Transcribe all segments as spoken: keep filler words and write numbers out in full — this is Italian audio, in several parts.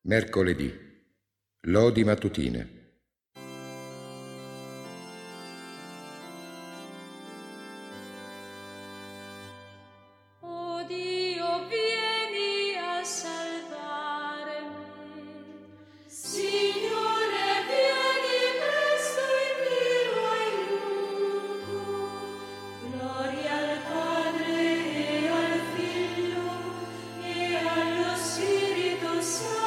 Mercoledì. Lodi mattutine. O Dio, vieni a salvarmi. Signore, vieni presto in mio aiuto. Gloria al Padre e al Figlio e allo Spirito Santo.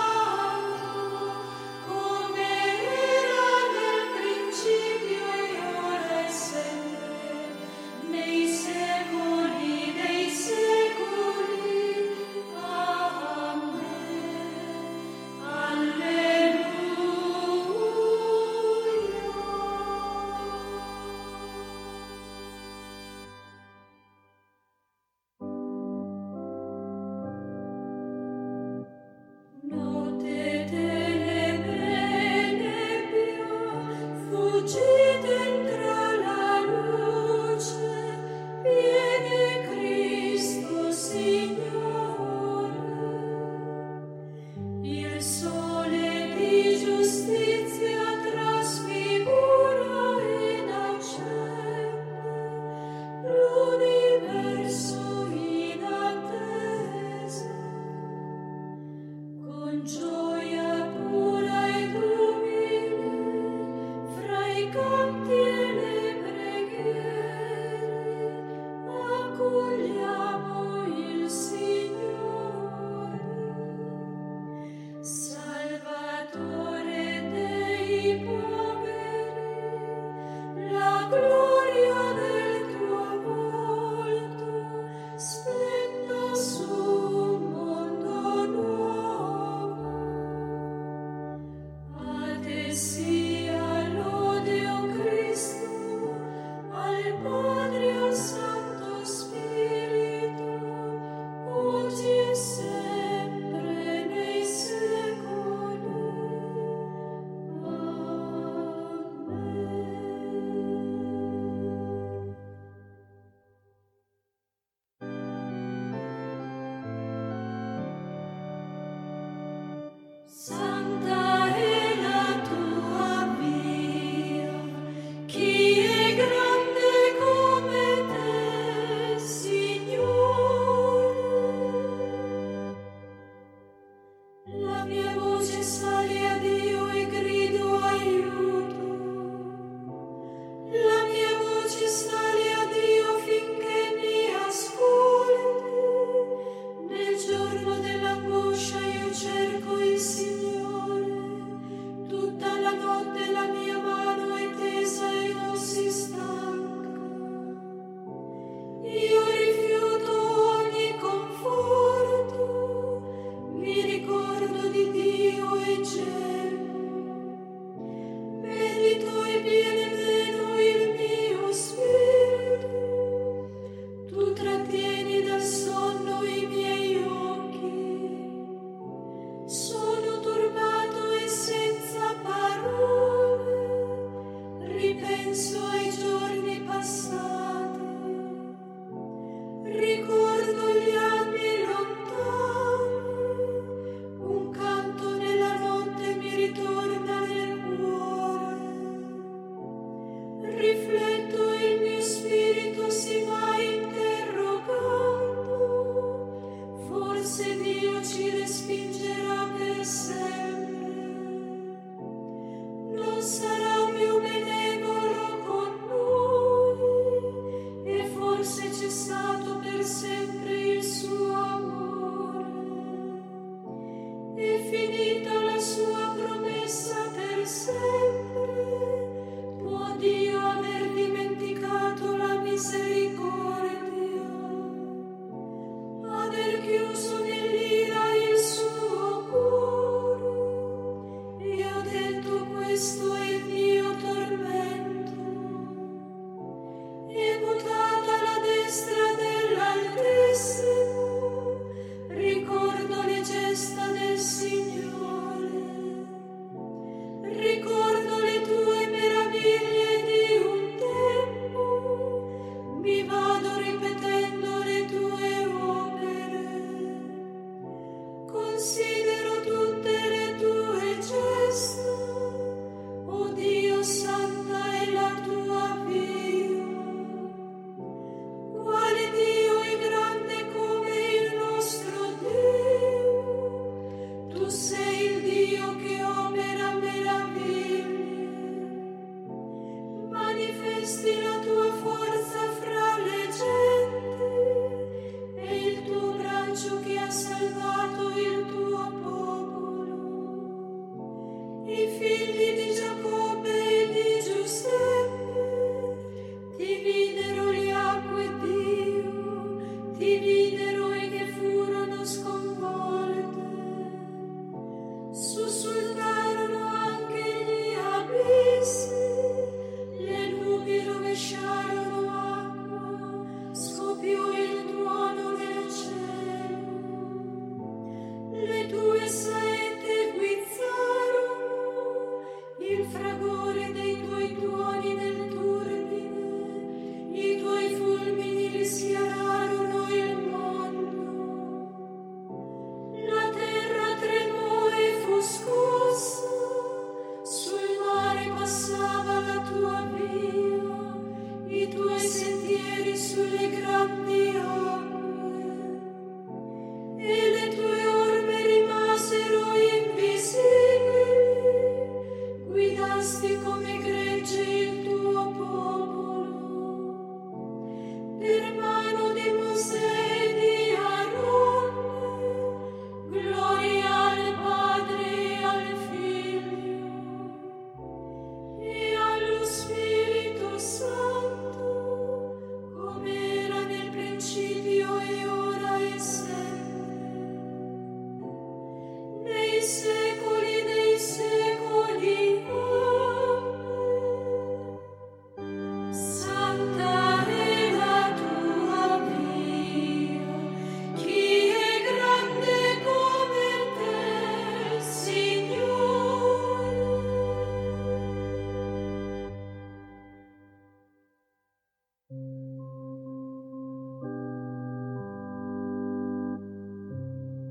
Considero tutte le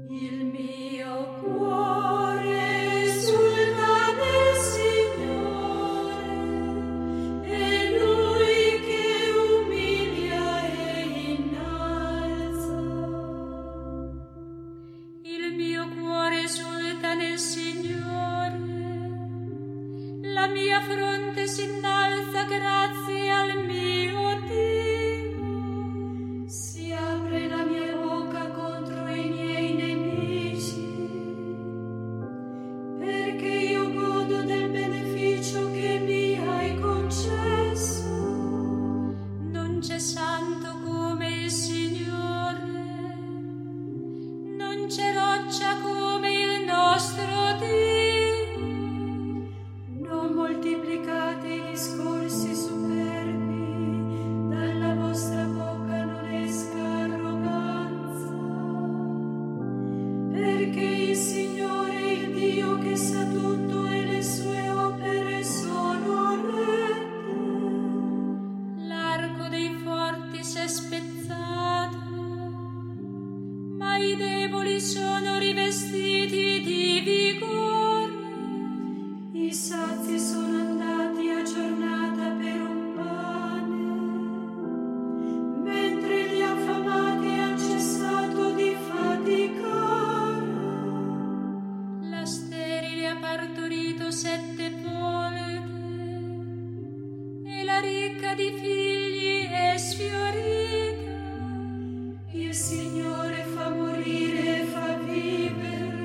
Il mio cuore esulta nel Signore, è Lui che umilia e innalza. Il mio cuore esulta nel Signore, la mia fronte si innalza grazie al mio Dio. Si apre la mia bocca contro i miei nemici, perché io godo del beneficio che mi hai concesso. Non c'è santo come il Signore, non c'è roccia come il nostro Dio. Non moltiplicate i discorsi superbi, dalla vostra bocca non esca arroganza, perché il Signore è il Dio che sa tutto e le sue opere sono rette. L'arco dei forti si è spezzato, ma i deboli sono rivestiti di vigore. I sazi sono andati a giornata per un pane, mentre gli affamati hanno cessato di faticare. La sterile ha partorito sette volte, e la ricca di figli è sfiorita. Il Signore fa morire e fa vivere,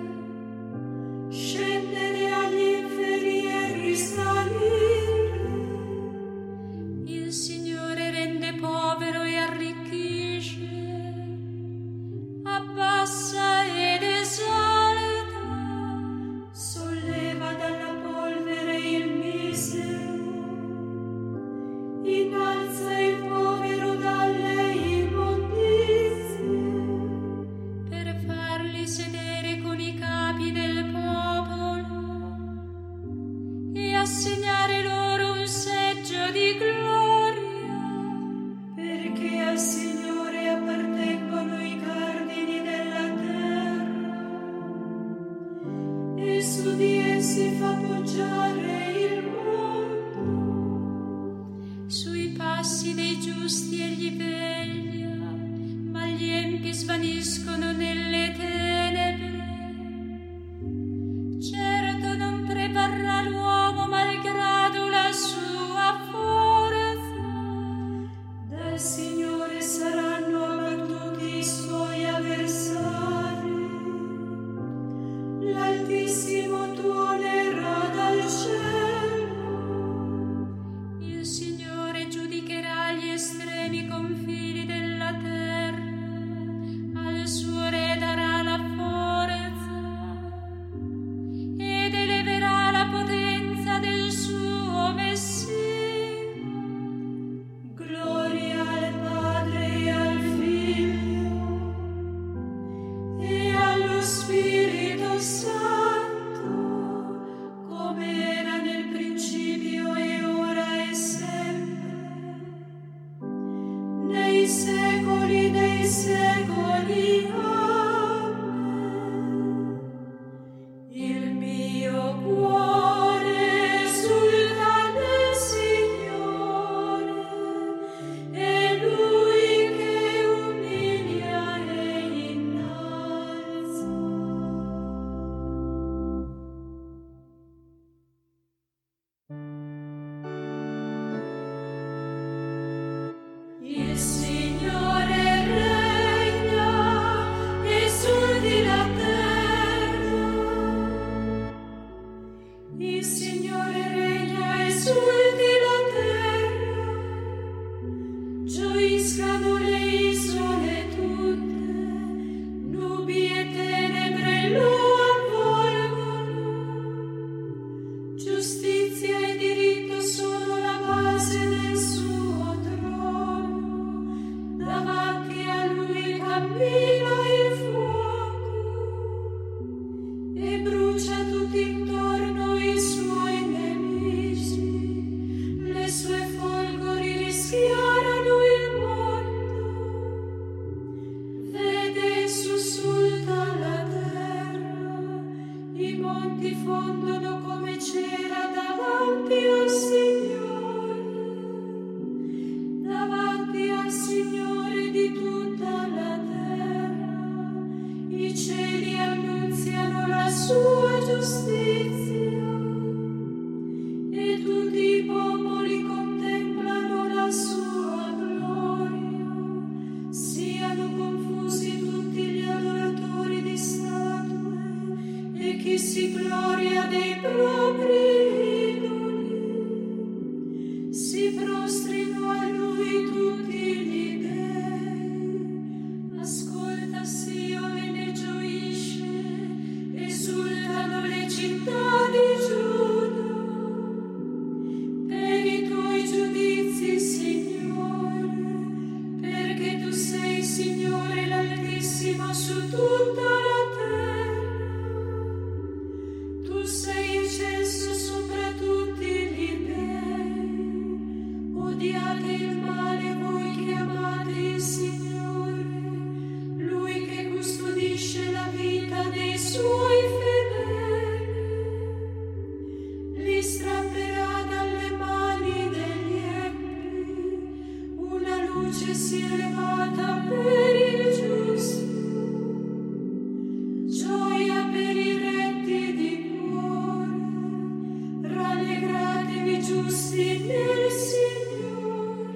scendere agli inferi e risalire. Il Signore rende povero e arricchisce, abbassa ed esalta, solleva dalla polvere il misero, innalza il povero dalle immondizie, per farli sedere con i capi del popolo e assegnare loro un seggio di gloria, perché al Signore appartengono i cardini della terra, e su di essi fa poggiare il mondo. Sui passi dei giusti egli veglia, ma gli empi svaniscono nelle tenebre. Certo non prevarrà l'uomo malgrado la sua forza, dal Signore saranno abbattuti i suoi avversari, l'Altissimo tuonerà dal cielo. Il Signore giudicherà gli estremi confini della terra, al suo re darà la forza ed eleverà la potenza del suo Messia. Gloria al Padre e al Figlio e allo Spirito Santo, come era nel principio e ora e sempre, nei secoli dei secoli. Amen. Il mio cuore esulta nel Signore, è Lui che umilia e innalza. Il Signore regna, esulti la terra. Il Signore regna, esulti la terra. Gioiscano le isole tutte, nubi e tenebre lo avvolgono. Giustizia e diritto sono la base del suo trono, cieli annunziano la sua giustizia e tutti i popoli contemplano la sua gloria. Siano confusi tutti gli adoratori di statue e chi si gloria dei propri idoli. Si prostrino a lui tutti gli dei. Ascolta Sion e gioisce, esultano le città di Giuda. Per i tuoi giudizi, Signore, perché tu sei, Signore, l'Altissimo su tutta la terra. Tu sei eccelso sopra tutti gli dei. Odiate il male voi che amate il Signore, Lui che custodisce la vita dei suoi fedeli. Li strapperà dalle mani degli empi, una luce si è levata per il giusto. Gioia per i retti di cuore, rallegratevi giusti nel Signore.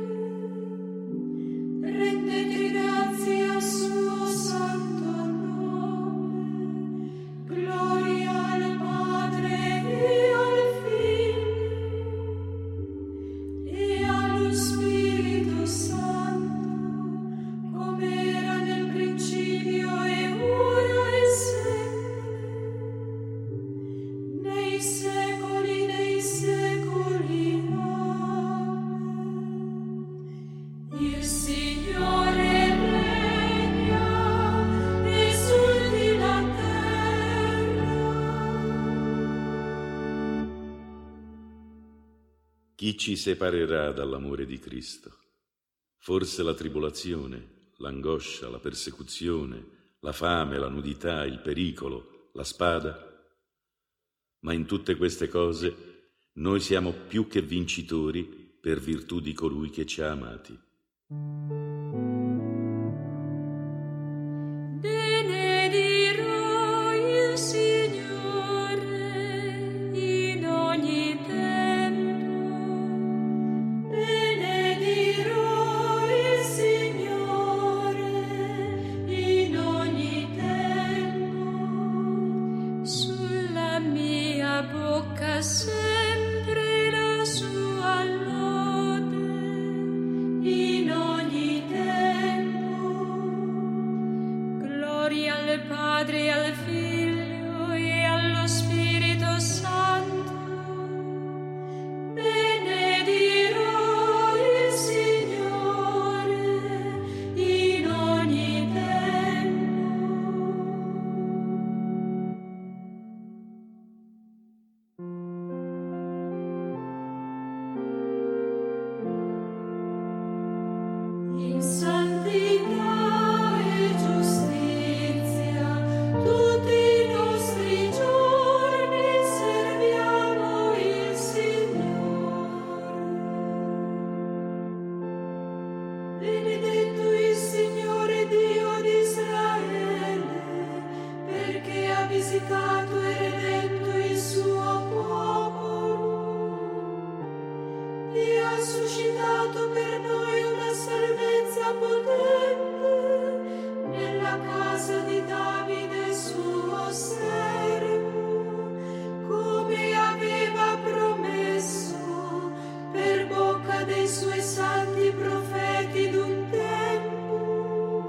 Rendete grazie al suo santo nome. Gloria al Padre e al Figlio e allo Spirito Santo, come era nel principio e ora e sempre, nei secoli dei secoli. Amen. Il Signore regna, esulti la terra. Chi ci separerà dall'amore di Cristo? Forse la tribolazione, l'angoscia, la persecuzione, la fame, la nudità, il pericolo, la spada? Ma in tutte queste cose noi siamo più che vincitori per virtù di colui che ci ha amati. Benedirò il Signore in ogni tempo. Benedirò il Signore in ogni tempo. Sulla mia bocca sempre la sua lode in ogni tempo. Gloria al Padre, al Figlio e allo Spirito Santo. Benedirò il Signore in ogni tempo. In santità e giustizia tutti i nostri giorni serviamo il Signore. Benedetto il Signore Dio di Israele, perché ha visitato e redento il suo popolo. E ha suscitato per noi una salvezza potente nella casa di Davide suo servo, come aveva promesso per bocca dei suoi santi profeti d'un tempo.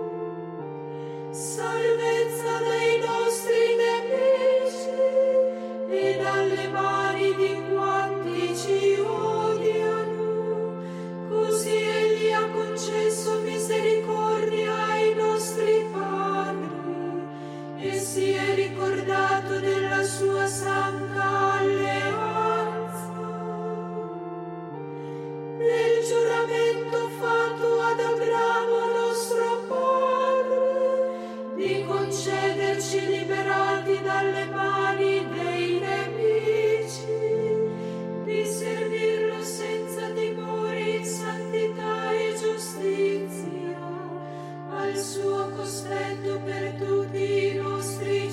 Salvezza dai nostri nemici e dalle mani di quanti ci odiano, così egli ha concesso misericordia ai nostri padri e si è ricordato della sua santa alleanza, del giuramento fatto ad Abramo nostro padre, di concederci liberati dalle mani dei nemici, di servirlo senza timore in santità e giustizia, al suo cospetto per tutti i nostri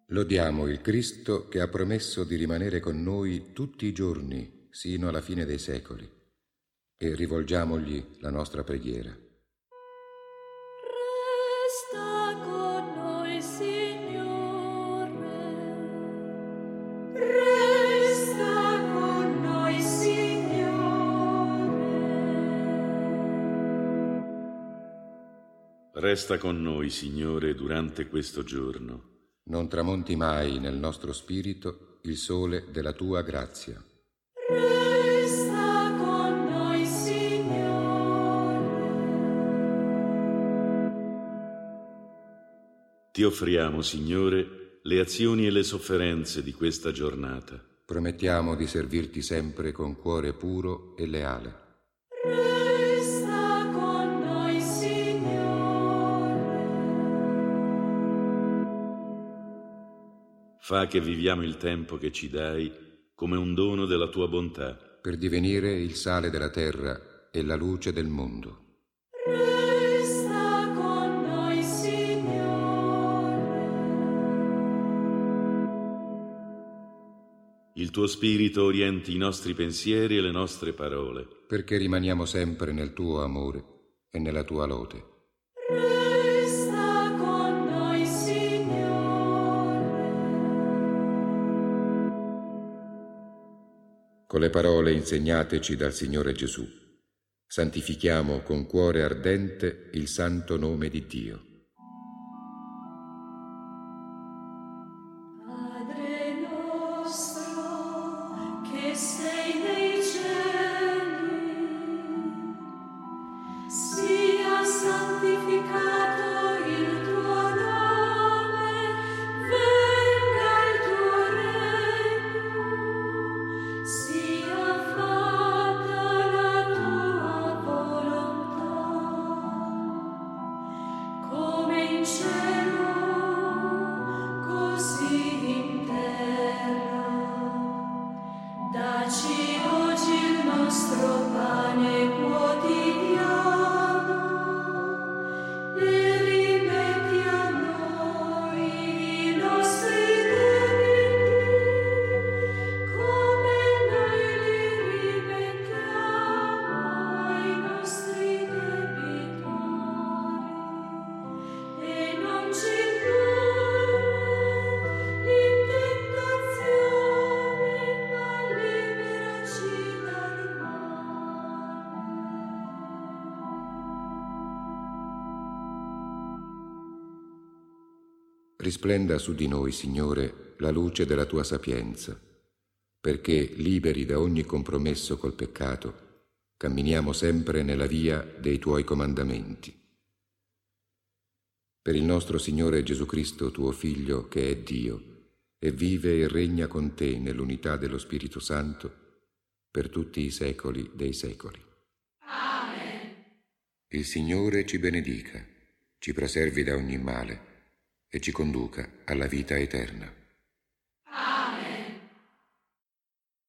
Lodiamo il Cristo che ha promesso di rimanere con noi tutti i giorni sino alla fine dei secoli e rivolgiamogli la nostra preghiera. Resta con noi, Signore. Resta con noi, Signore. Resta con noi, Signore, durante questo giorno. Non tramonti mai nel nostro spirito il sole della tua grazia. Resta con noi, Signore. Ti offriamo, Signore, le azioni e le sofferenze di questa giornata. Promettiamo di servirti sempre con cuore puro e leale. Resta con noi, Signore. Fa che viviamo il tempo che ci dai come un dono della tua bontà. Per divenire il sale della terra e la luce del mondo. Resta con noi, Signore. Il tuo Spirito orienti i nostri pensieri e le nostre parole. Perché rimaniamo sempre nel tuo amore e nella tua lode. Resta con noi, Signore. Con le parole insegnateci dal Signore Gesù, santifichiamo con cuore ardente il santo nome di Dio. Padre nostro, che sei nei cieli, sia santificato il tuo nome, venga il tuo regno, sia fatta la tua volontà, come in cielo, così in terra. Dacci oggi il nostro pane quotidiano e rimetti a noi i nostri debiti, come noi li rimettiamo ai nostri debitori. E non ci indurre in tentazione, ma liberaci dal male. Risplenda su di noi, Signore, la luce della tua sapienza, perché, liberi da ogni compromesso col peccato, camminiamo sempre nella via dei tuoi comandamenti. Per il nostro Signore Gesù Cristo, tuo Figlio, che è Dio, e vive e regna con te nell'unità dello Spirito Santo, per tutti i secoli dei secoli. Amen. Il Signore ci benedica, ci preservi da ogni male e ci conduca alla vita eterna.